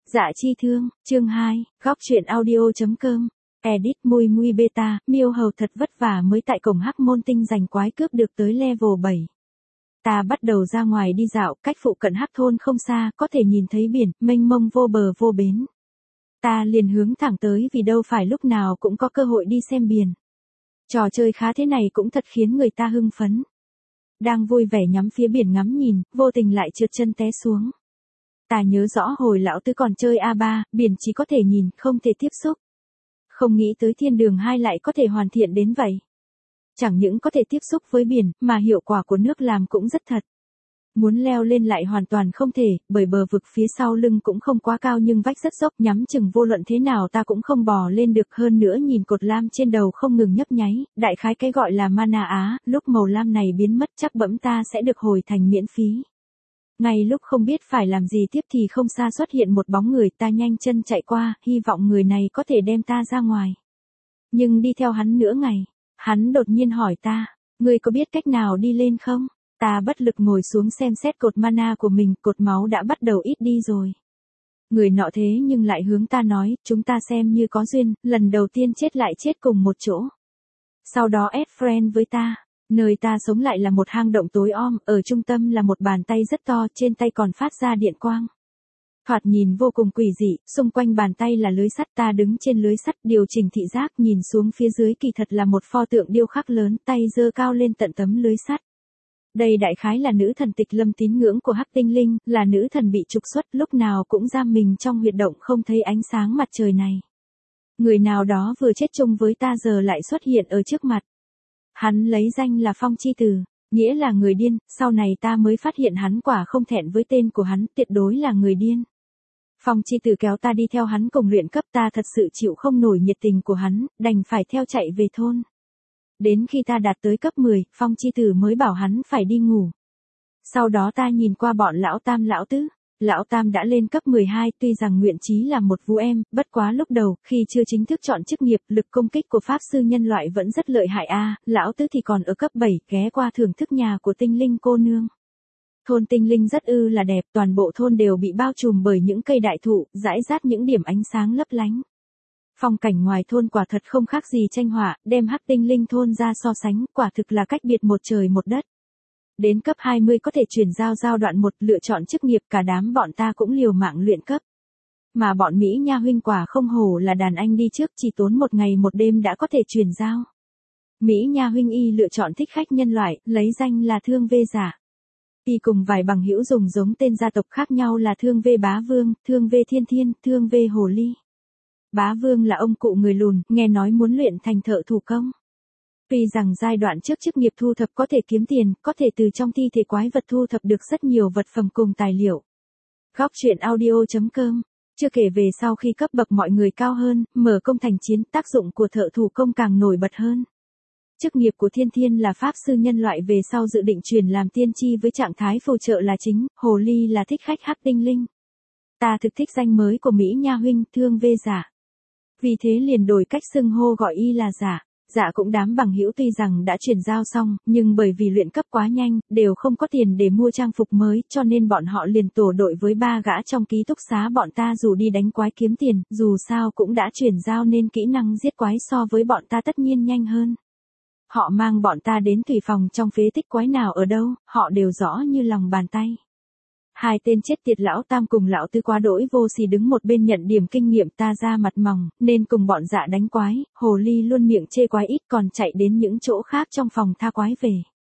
Dạ chi thương, chương 2, góc truyện audio.com. Edit mui mui beta, miêu hầu thật vất vả mới tại cổng hắc môn tinh giành quái cướp được tới level 7. Ta bắt đầu ra ngoài đi dạo, cách phụ cận hắc thôn không xa, có thể nhìn thấy biển, mênh mông vô bờ vô bến. Ta liền hướng thẳng tới vì đâu phải lúc nào cũng có cơ hội đi xem biển. Trò chơi khá thế này cũng thật khiến người ta hưng phấn. Đang vui vẻ nhắm phía biển ngắm nhìn, vô tình lại trượt chân té xuống. Ta nhớ rõ hồi lão tứ còn chơi A3, biển chỉ có thể nhìn, không thể tiếp xúc. Không nghĩ tới thiên đường 2 lại có thể hoàn thiện đến vậy. Chẳng những có thể tiếp xúc với biển, mà hiệu quả của nước làm cũng rất thật. Muốn leo lên lại hoàn toàn không thể, bởi bờ vực phía sau lưng cũng không quá cao nhưng vách rất dốc, nhắm chừng vô luận thế nào ta cũng không bò lên được. Hơn nữa nhìn cột lam trên đầu không ngừng nhấp nháy, đại khái cái gọi là mana á, lúc màu lam này biến mất chắc bẫm ta sẽ được hồi thành miễn phí. Ngay lúc không biết phải làm gì tiếp thì không xa xuất hiện một bóng người, ta nhanh chân chạy qua, hy vọng người này có thể đem ta ra ngoài. Nhưng đi theo hắn nửa ngày, hắn đột nhiên hỏi ta, ngươi có biết cách nào đi lên không? Ta bất lực ngồi xuống xem xét cột mana của mình, cột máu đã bắt đầu ít đi rồi. Người nọ thế nhưng lại hướng ta nói, chúng ta xem như có duyên, lần đầu tiên chết lại chết cùng một chỗ. Sau đó add friend với ta. Nơi ta sống lại là một hang động tối om, ở trung tâm là một bàn tay rất to, trên tay còn phát ra điện quang. Thoạt nhìn vô cùng quỷ dị, xung quanh bàn tay là lưới sắt, ta đứng trên lưới sắt điều chỉnh thị giác nhìn xuống phía dưới kỳ thật là một pho tượng điêu khắc lớn, tay giơ cao lên tận tấm lưới sắt. Đây đại khái là nữ thần Tịch Lâm tín ngưỡng của hắc tinh linh, là nữ thần bị trục xuất lúc nào cũng giam mình trong huyệt động không thấy ánh sáng mặt trời này. Người nào đó vừa chết chung với ta giờ lại xuất hiện ở trước mặt. Hắn lấy danh là Phong Chi Tử, nghĩa là người điên, sau này ta mới phát hiện hắn quả không thẹn với tên của hắn, tuyệt đối là người điên. Phong Chi Tử kéo ta đi theo hắn cùng luyện cấp, ta thật sự chịu không nổi nhiệt tình của hắn, đành phải theo chạy về thôn. Đến khi ta đạt tới cấp 10, Phong Chi Tử mới bảo hắn phải đi ngủ. Sau đó ta nhìn qua bọn lão tam lão tứ. Lão Tam đã lên cấp 12, tuy rằng nguyện chí là một vũ em, bất quá lúc đầu, khi chưa chính thức chọn chức nghiệp, lực công kích của Pháp Sư nhân loại vẫn rất lợi hại Lão Tứ thì còn ở cấp 7, ghé qua thưởng thức nhà của tinh linh cô nương. Thôn tinh linh rất là đẹp, toàn bộ thôn đều bị bao trùm bởi những cây đại thụ, rải rác những điểm ánh sáng lấp lánh. Phong cảnh ngoài thôn quả thật không khác gì tranh họa, đem hắc tinh linh thôn ra so sánh, quả thực là cách biệt một trời một đất. Đến cấp 20 có thể chuyển giao đoạn 1 lựa chọn chức nghiệp, cả đám bọn ta cũng liều mạng luyện cấp. Mà bọn Mỹ Nha huynh quả không hổ là đàn anh đi trước, chỉ tốn một ngày một đêm đã có thể chuyển giao. Mỹ Nha huynh y lựa chọn thích khách nhân loại, lấy danh là Thương Vê Giả. Y cùng vài bằng hữu dùng giống tên gia tộc khác nhau là Thương Vê Bá Vương, Thương Vê Thiên Thiên, Thương Vê Hồ Ly. Bá Vương là ông cụ người lùn, nghe nói muốn luyện thành thợ thủ công. Tuy rằng giai đoạn trước chức nghiệp thu thập có thể kiếm tiền, có thể từ trong thi thể quái vật thu thập được rất nhiều vật phẩm cùng tài liệu. Góc truyện audio.com. Chưa kể về sau khi cấp bậc mọi người cao hơn, mở công thành chiến, tác dụng của thợ thủ công càng nổi bật hơn. Chức nghiệp của Thiên Thiên là Pháp Sư nhân loại, về sau dự định truyền làm tiên tri với trạng thái phù trợ là chính, Hồ Ly là thích khách hắc tinh linh. Ta thực thích danh mới của Mỹ Nha huynh, Thương Vê Giả. Vì thế liền đổi cách xưng hô gọi y là Giả. Dạ cũng đám bằng hữu tuy rằng đã chuyển giao xong, nhưng bởi vì luyện cấp quá nhanh, đều không có tiền để mua trang phục mới, cho nên bọn họ liền tổ đội với 3 gã trong ký túc xá bọn ta dù đi đánh quái kiếm tiền, dù sao cũng đã chuyển giao nên kỹ năng giết quái so với bọn ta tất nhiên nhanh hơn. Họ mang bọn ta đến thủy phòng trong phế tích quái nào ở đâu, họ đều rõ như lòng bàn tay. Hai tên chết tiệt lão Tam cùng lão Tứ quá đỗi vô sỉ đứng một bên nhận điểm kinh nghiệm, ta ra mặt mỏng, nên cùng bọn Dạ đánh quái, Hồ Ly luôn miệng chê quái ít còn chạy đến những chỗ khác trong phòng tha quái về.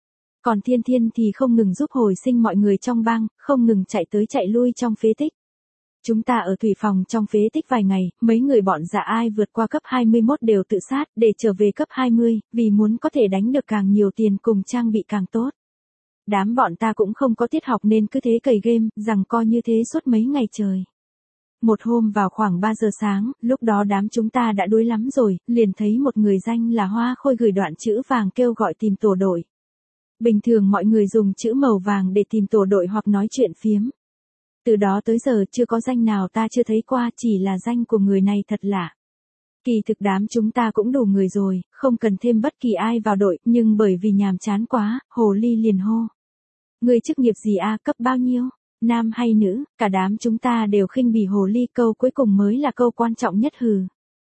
Còn Thiên Thiên thì không ngừng giúp hồi sinh mọi người trong bang, không ngừng chạy tới chạy lui trong phế tích. Chúng ta ở thủy phòng trong phế tích vài ngày, mấy người bọn Dạ ai vượt qua cấp 21 đều tự sát để trở về cấp 20, vì muốn có thể đánh được càng nhiều tiền cùng trang bị càng tốt. Đám bọn ta cũng không có tiết học nên cứ thế cày game, rằng co như thế suốt mấy ngày trời. Một hôm vào khoảng 3 giờ sáng, lúc đó đám chúng ta đã đuối lắm rồi, liền thấy một người danh là Hoa Khôi gửi đoạn chữ vàng kêu gọi tìm tổ đội. Bình thường mọi người dùng chữ màu vàng để tìm tổ đội hoặc nói chuyện phiếm. Từ đó tới giờ chưa có danh nào ta chưa thấy qua, chỉ là danh của người này thật lạ. Kỳ thực đám chúng ta cũng đủ người rồi, không cần thêm bất kỳ ai vào đội, nhưng bởi vì nhàm chán quá, Hồ Ly liền hô. Người chức nghiệp gì cấp bao nhiêu? Nam hay nữ, cả đám chúng ta đều khinh bỉ hồ ly, câu cuối cùng mới là câu quan trọng nhất hừ.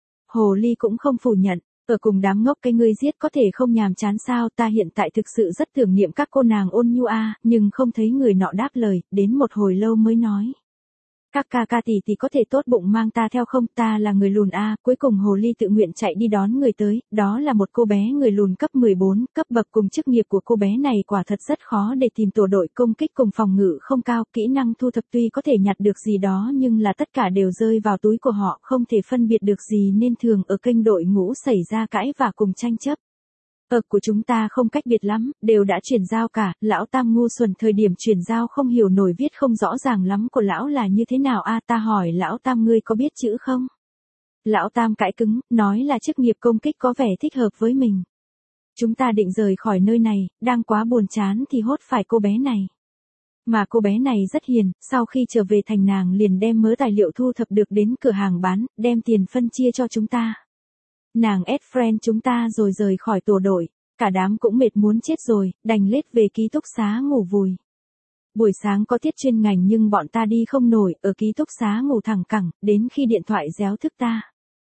Hồ ly cũng không phủ nhận, ở cùng đám ngốc cái ngươi giết có thể không nhàm chán sao, ta hiện tại thực sự rất tưởng niệm các cô nàng ôn nhu a, nhưng không thấy người nọ đáp lời, đến một hồi lâu mới nói. Các ca ca tỷ tỷ có thể tốt bụng mang ta theo không, ta là người lùn a, cuối cùng hồ ly tự nguyện chạy đi đón người tới, đó là một cô bé người lùn cấp 14, cấp bậc cùng chức nghiệp của cô bé này quả thật rất khó để tìm tổ đội công kích cùng phòng ngự không cao, kỹ năng thu thập tuy có thể nhặt được gì đó nhưng là tất cả đều rơi vào túi của họ, không thể phân biệt được gì nên thường ở kênh đội ngũ xảy ra cãi và cùng tranh chấp. Của chúng ta không cách biệt lắm, đều đã chuyển giao cả, lão Tam ngu xuẩn thời điểm chuyển giao không hiểu nổi viết không rõ ràng lắm của lão là như thế nào a, ta hỏi lão Tam ngươi có biết chữ không? Lão Tam cãi cứng, nói là chức nghiệp công kích có vẻ thích hợp với mình. Chúng ta định rời khỏi nơi này, đang quá buồn chán thì hốt phải cô bé này. Mà cô bé này rất hiền, sau khi trở về thành nàng liền đem mớ tài liệu thu thập được đến cửa hàng bán, đem tiền phân chia cho chúng ta. Nàng add friend chúng ta rồi rời khỏi tổ đội, cả đám cũng mệt muốn chết rồi, đành lết về ký túc xá ngủ vùi. Buổi sáng có tiết chuyên ngành nhưng bọn ta đi không nổi, ở ký túc xá ngủ thẳng cẳng, đến khi điện thoại réo thức ta.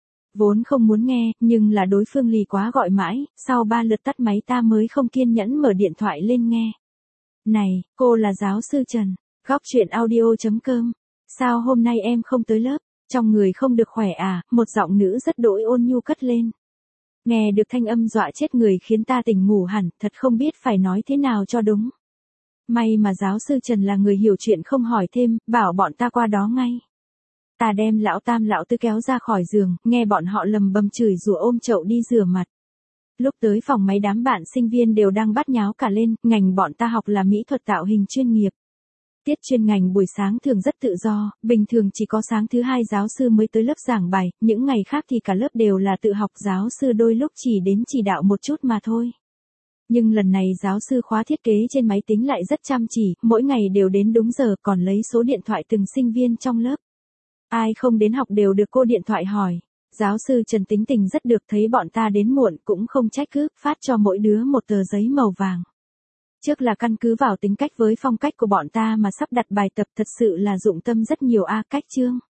Vốn không muốn nghe, nhưng là đối phương lì quá gọi mãi, sau 3 lượt tắt máy ta mới không kiên nhẫn mở điện thoại lên nghe. Này, cô là giáo sư Trần, góc chuyện audio.com, sao hôm nay em không tới lớp? Trong người không được khỏe à, một giọng nữ rất đỗi ôn nhu cất lên. Nghe được thanh âm dọa chết người khiến ta tỉnh ngủ hẳn, thật không biết phải nói thế nào cho đúng. May mà giáo sư Trần là người hiểu chuyện không hỏi thêm, bảo bọn ta qua đó ngay. Ta đem lão Tam lão Tứ kéo ra khỏi giường, nghe bọn họ lầm bầm chửi rủa ôm chậu đi rửa mặt. Lúc tới phòng máy đám bạn sinh viên đều đang bắt nháo cả lên, ngành bọn ta học là mỹ thuật tạo hình chuyên nghiệp. Tiết chuyên ngành buổi sáng thường rất tự do, bình thường chỉ có sáng thứ 2 giáo sư mới tới lớp giảng bài, những ngày khác thì cả lớp đều là tự học, giáo sư đôi lúc chỉ đến chỉ đạo một chút mà thôi. Nhưng lần này giáo sư khóa thiết kế trên máy tính lại rất chăm chỉ, mỗi ngày đều đến đúng giờ còn lấy số điện thoại từng sinh viên trong lớp. Ai không đến học đều được cô điện thoại hỏi. Giáo sư Trần tính tình rất được, thấy bọn ta đến muộn cũng không trách cứ, phát cho mỗi đứa một tờ giấy màu vàng. Trước là căn cứ vào tính cách với phong cách của bọn ta mà sắp đặt bài tập, thật sự là dụng tâm rất nhiều cách chương.